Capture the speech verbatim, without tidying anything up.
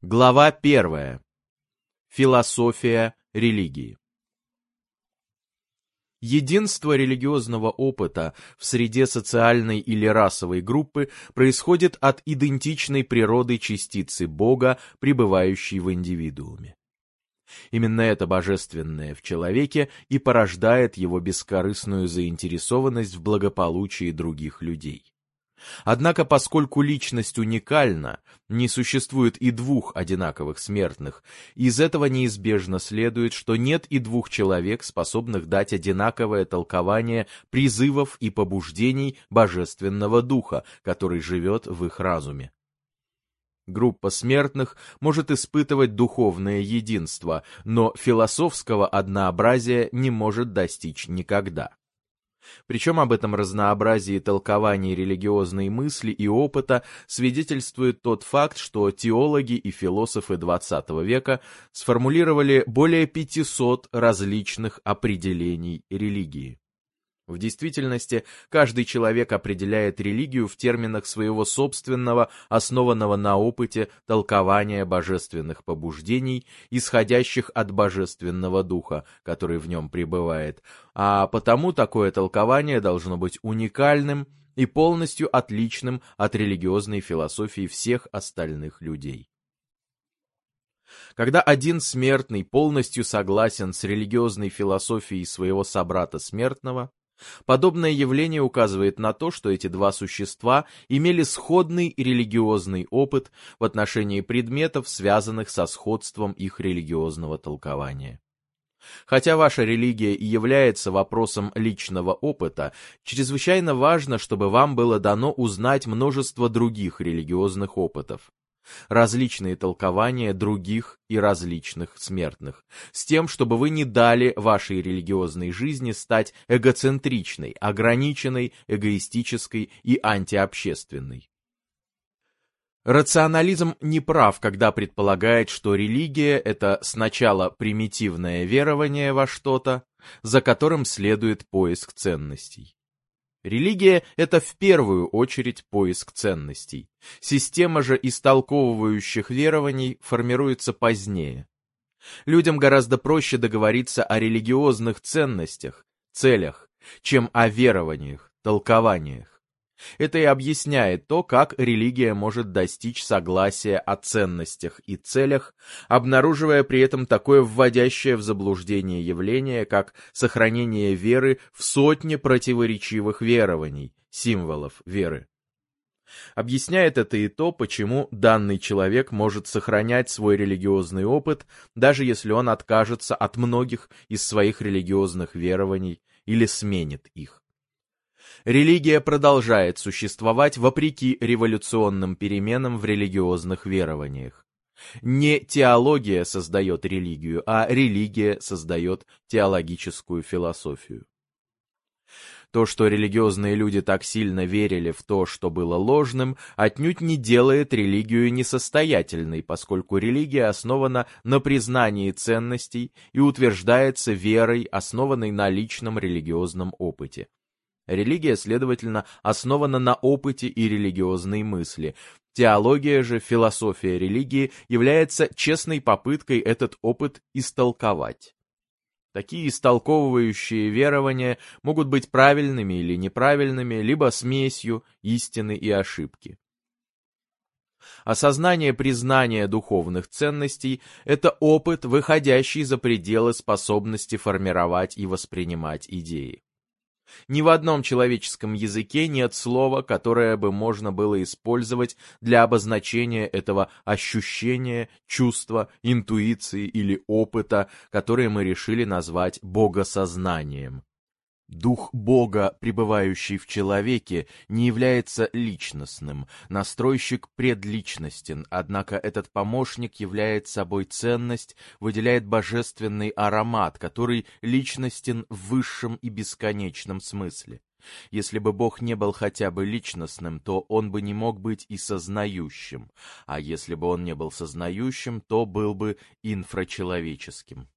Глава первая. Философия религии. Единство религиозного опыта в среде социальной или расовой группы происходит от идентичной природы частицы Бога, пребывающей в индивидууме. Именно это божественное в человеке и порождает его бескорыстную заинтересованность в благополучии других людей. Однако, поскольку личность уникальна, не существует и двух одинаковых смертных, из этого неизбежно следует, что нет и двух человек, способных дать одинаковое толкование призывов и побуждений Божественного Духа, который живет в их разуме. Группа смертных может испытывать духовное единство, но философского однообразия не может достичь никогда. Причем об этом разнообразии толкований религиозной мысли и опыта свидетельствует тот факт, что теологи и философы двадцатого века сформулировали более пятисот различных определений религии. В действительности, каждый человек определяет религию в терминах своего собственного, основанного на опыте толкования божественных побуждений, исходящих от Божественного Духа, который в нем пребывает, а потому такое толкование должно быть уникальным и полностью отличным от религиозной философии всех остальных людей. Когда один смертный полностью согласен с религиозной философией своего собрата смертного, подобное явление указывает на то, что эти два существа имели сходный религиозный опыт в отношении предметов, связанных со сходством их религиозного толкования. Хотя ваша религия и является вопросом личного опыта, чрезвычайно важно, чтобы вам было дано узнать множество других религиозных опытов, различные толкования других и различных смертных, с тем, чтобы вы не дали вашей религиозной жизни стать эгоцентричной, ограниченной, эгоистической и антиобщественной. Рационализм не прав, когда предполагает, что религия — это сначала примитивное верование во что-то, за которым следует поиск ценностей. Религия — это в первую очередь поиск ценностей. Система же истолковывающих верований формируется позднее. Людям гораздо проще договориться о религиозных ценностях, целях, чем о верованиях, толкованиях. Это и объясняет то, как религия может достичь согласия о ценностях и целях, обнаруживая при этом такое вводящее в заблуждение явление, как сохранение веры в сотне противоречивых верований, символов веры. Объясняет это и то, почему данный человек может сохранять свой религиозный опыт, даже если он откажется от многих из своих религиозных верований или сменит их. Религия продолжает существовать вопреки революционным переменам в религиозных верованиях. Не теология создает религию, а религия создает теологическую философию. То, что религиозные люди так сильно верили в то, что было ложным, отнюдь не делает религию несостоятельной, поскольку религия основана на признании ценностей и утверждается верой, основанной на личном религиозном опыте. Религия, следовательно, основана на опыте и религиозной мысли. Теология же, философия религии, является честной попыткой этот опыт истолковать. Такие истолковывающие верования могут быть правильными или неправильными, либо смесью истины и ошибки. Осознание признания духовных ценностей – это опыт, выходящий за пределы способности формировать и воспринимать идеи. Ни в одном человеческом языке нет слова, которое бы можно было использовать для обозначения этого ощущения, чувства, интуиции или опыта, которые мы решили назвать богосознанием. Дух Бога, пребывающий в человеке, не является личностным, настройщик предличностен, однако этот помощник является собой ценность, выделяет божественный аромат, который личностен в высшем и бесконечном смысле. Если бы Бог не был хотя бы личностным, то Он бы не мог быть и сознающим, а если бы Он не был сознающим, то был бы инфрачеловеческим.